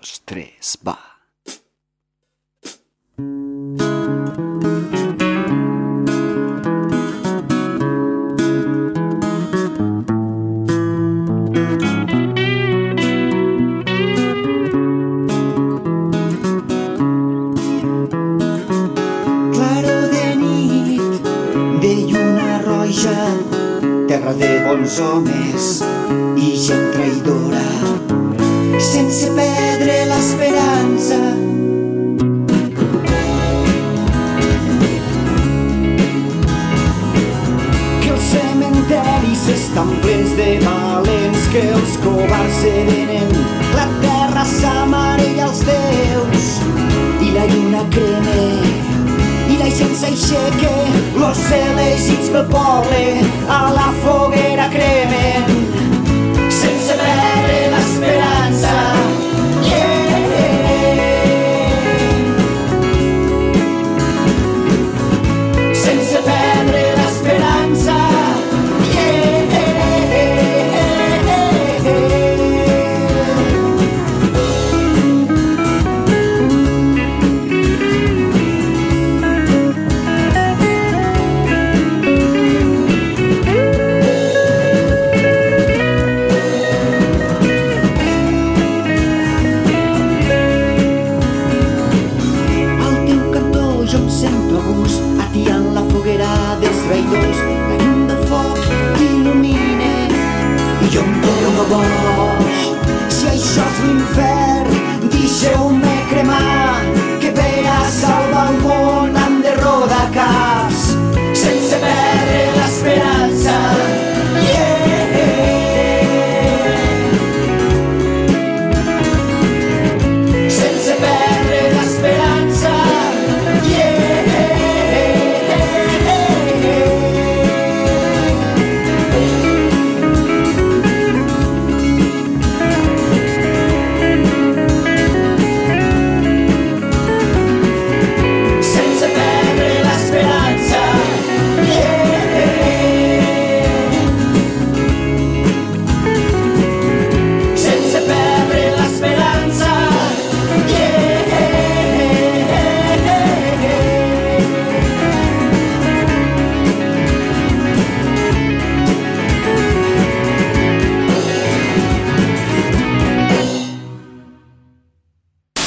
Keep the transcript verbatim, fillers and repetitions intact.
dos, tres, va. Terra de bons homes i gent traïdora, sense perdre l'esperança. Que els cementiris estan plens de valents, que els covards se venen, la terra s'amarella als déus i la lluna crema i la gent s'aixeca, los elegits pel poble a la foguera.